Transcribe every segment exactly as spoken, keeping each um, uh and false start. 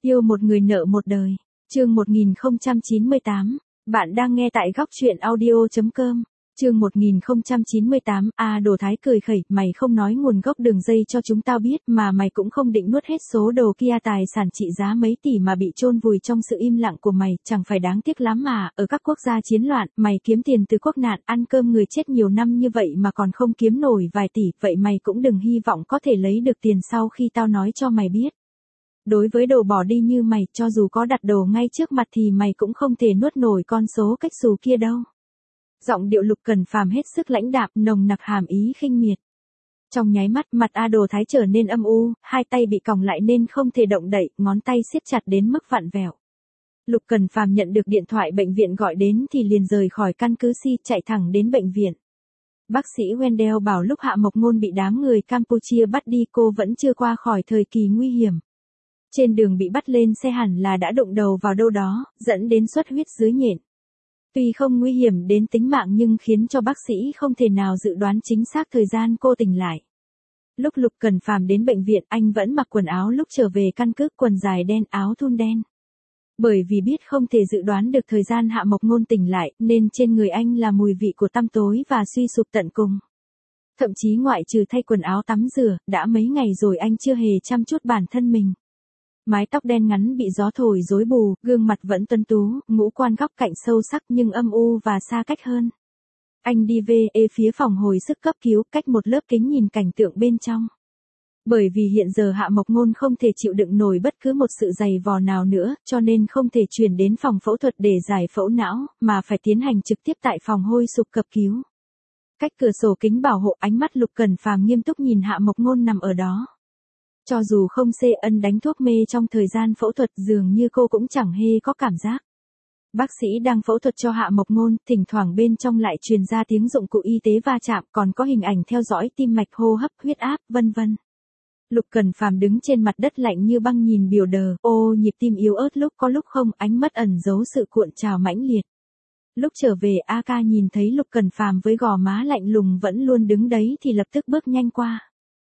Yêu một người nợ một đời. Chương một nghìn không trăm chín mươi tám. Bạn đang nghe tại góc truyện audio chấm com. Chương một nghìn không trăm chín mươi tám. A Đồ Thái cười khẩy, mày không nói nguồn gốc đường dây cho chúng tao biết, mà mày cũng không định nuốt hết số đồ kia, tài sản trị giá mấy tỷ mà bị chôn vùi trong sự im lặng của mày, chẳng phải đáng tiếc lắm mà. Ở các quốc gia chiến loạn, mày kiếm tiền từ quốc nạn, ăn cơm người chết nhiều năm như vậy mà còn không kiếm nổi vài tỷ, vậy mày cũng đừng hy vọng có thể lấy được tiền sau khi tao nói cho mày biết. Đối với đồ bỏ đi như mày, cho dù có đặt đồ ngay trước mặt thì mày cũng không thể nuốt nổi con số cách xù kia đâu. Giọng điệu Lục Cẩn Phàm hết sức lãnh đạm, nồng nặc hàm ý khinh miệt. Trong nháy mắt, mặt A Đồ Thái trở nên âm u, hai tay bị còng lại nên không thể động đậy, ngón tay siết chặt đến mức vặn vẹo. Lục Cẩn Phàm nhận được điện thoại bệnh viện gọi đến thì liền rời khỏi căn cứ Si, chạy thẳng đến bệnh viện. Bác sĩ Wendell bảo lúc Hạ Mộc Ngôn bị đám người Campuchia bắt đi, cô vẫn chưa qua khỏi thời kỳ nguy hiểm. Trên đường bị bắt lên xe hẳn là đã đụng đầu vào đâu đó, dẫn đến xuất huyết dưới nhện. Tuy không nguy hiểm đến tính mạng nhưng khiến cho bác sĩ không thể nào dự đoán chính xác thời gian cô tỉnh lại. Lúc Lục Cẩn Phàm đến bệnh viện, anh vẫn mặc quần áo lúc trở về căn cứ, quần dài đen, áo thun đen. Bởi vì biết không thể dự đoán được thời gian Hạ Mộc Ngôn tỉnh lại, nên trên người anh là mùi vị của tăm tối và suy sụp tận cùng. Thậm chí ngoại trừ thay quần áo tắm rửa, đã mấy ngày rồi anh chưa hề chăm chút bản thân mình. Mái tóc đen ngắn bị gió thổi rối bù, gương mặt vẫn tuấn tú, ngũ quan góc cạnh sâu sắc nhưng âm u và xa cách hơn. Anh đi về e phía phòng hồi sức cấp cứu, cách một lớp kính nhìn cảnh tượng bên trong. Bởi vì hiện giờ Hạ Mộc Ngôn không thể chịu đựng nổi bất cứ một sự dày vò nào nữa, cho nên không thể chuyển đến phòng phẫu thuật để giải phẫu não, mà phải tiến hành trực tiếp tại phòng hồi sức cấp cứu. Cách cửa sổ kính bảo hộ, ánh mắt Lục Cẩn Phàm nghiêm túc nhìn Hạ Mộc Ngôn nằm ở đó. Cho dù không xê ân đánh thuốc mê trong thời gian phẫu thuật, dường như cô cũng chẳng hề có cảm giác. Bác sĩ đang phẫu thuật cho Hạ Mộc Ngôn, thỉnh thoảng bên trong lại truyền ra tiếng dụng cụ y tế va chạm, còn có hình ảnh theo dõi tim mạch, hô hấp, huyết áp, vân vân. Lục Cẩn Phàm đứng trên mặt đất lạnh như băng nhìn biểu đờ, ô nhịp tim yếu ớt lúc có lúc không, ánh mắt ẩn giấu sự cuộn trào mãnh liệt. Lúc trở về, A Ca nhìn thấy Lục Cẩn Phàm với gò má lạnh lùng vẫn luôn đứng đấy thì lập tức bước nhanh qua.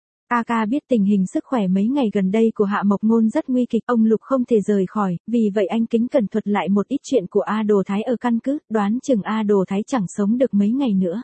A Ca biết tình hình sức khỏe mấy ngày gần đây của Hạ Mộc Ngôn rất nguy kịch, ông Lục không thể rời khỏi, vì vậy anh kính cẩn thuật lại một ít chuyện của A Đồ Thái ở căn cứ, đoán chừng A Đồ Thái chẳng sống được mấy ngày nữa.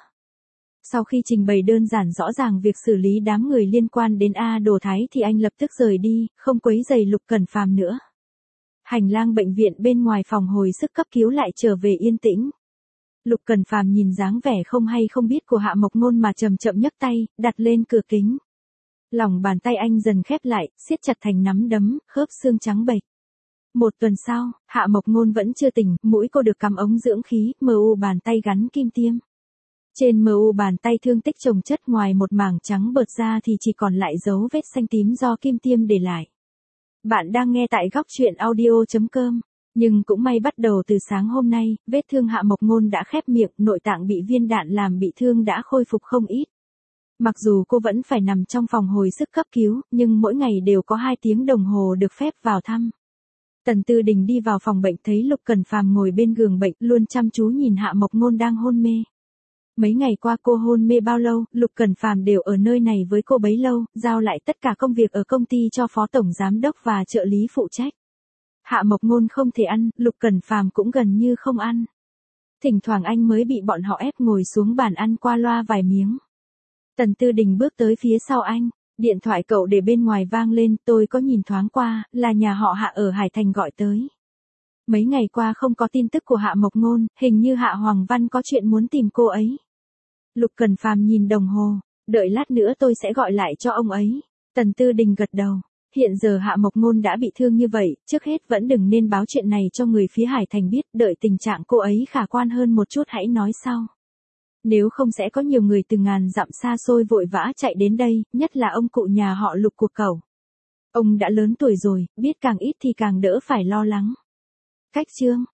Sau khi trình bày đơn giản rõ ràng việc xử lý đám người liên quan đến A Đồ Thái thì anh lập tức rời đi, không quấy rầy Lục Cẩn Phàm nữa. Hành lang bệnh viện bên ngoài phòng hồi sức cấp cứu lại trở về yên tĩnh. Lục Cẩn Phàm nhìn dáng vẻ không hay không biết của Hạ Mộc Ngôn mà chậm chậm nhấc tay, đặt lên cửa kính. Lòng bàn tay anh dần khép lại, siết chặt thành nắm đấm, khớp xương trắng bệch. Một tuần sau, Hạ Mộc Ngôn vẫn chưa tỉnh, mũi cô được cắm ống dưỡng khí, mờ u bàn tay gắn kim tiêm. Trên mờ u bàn tay thương tích chồng chất, ngoài một mảng trắng bợt ra thì chỉ còn lại dấu vết xanh tím do kim tiêm để lại. Bạn đang nghe tại góc truyện audio chấm com. Nhưng cũng may bắt đầu từ sáng hôm nay, vết thương Hạ Mộc Ngôn đã khép miệng, nội tạng bị viên đạn làm bị thương đã khôi phục không ít. Mặc dù cô vẫn phải nằm trong phòng hồi sức cấp cứu, nhưng mỗi ngày đều có hai tiếng đồng hồ được phép vào thăm. Tần Tư Đình đi vào phòng bệnh thấy Lục Cẩn Phàm ngồi bên giường bệnh, luôn chăm chú nhìn Hạ Mộc Ngôn đang hôn mê. Mấy ngày qua cô hôn mê bao lâu, Lục Cẩn Phàm đều ở nơi này với cô bấy lâu, giao lại tất cả công việc ở công ty cho phó tổng giám đốc và trợ lý phụ trách. Hạ Mộc Ngôn không thể ăn, Lục Cẩn Phàm cũng gần như không ăn. Thỉnh thoảng anh mới bị bọn họ ép ngồi xuống bàn ăn qua loa vài miếng. Tần Tư Đình bước tới phía sau anh, điện thoại cậu để bên ngoài vang lên, tôi có nhìn thoáng qua, là nhà họ Hạ ở Hải Thành gọi tới. Mấy ngày qua không có tin tức của Hạ Mộc Ngôn, hình như Hạ Hoàng Văn có chuyện muốn tìm cô ấy. Lục Cẩn Phàm nhìn đồng hồ, đợi lát nữa tôi sẽ gọi lại cho ông ấy. Tần Tư Đình gật đầu. Hiện giờ Hạ Mộc Ngôn đã bị thương như vậy, trước hết vẫn đừng nên báo chuyện này cho người phía Hải Thành biết, đợi tình trạng cô ấy khả quan hơn một chút hãy nói sau. Nếu không sẽ có nhiều người từ ngàn dặm xa xôi vội vã chạy đến đây, nhất là ông cụ nhà họ Lục của cậu. Ông đã lớn tuổi rồi, biết càng ít thì càng đỡ phải lo lắng. Cách chương.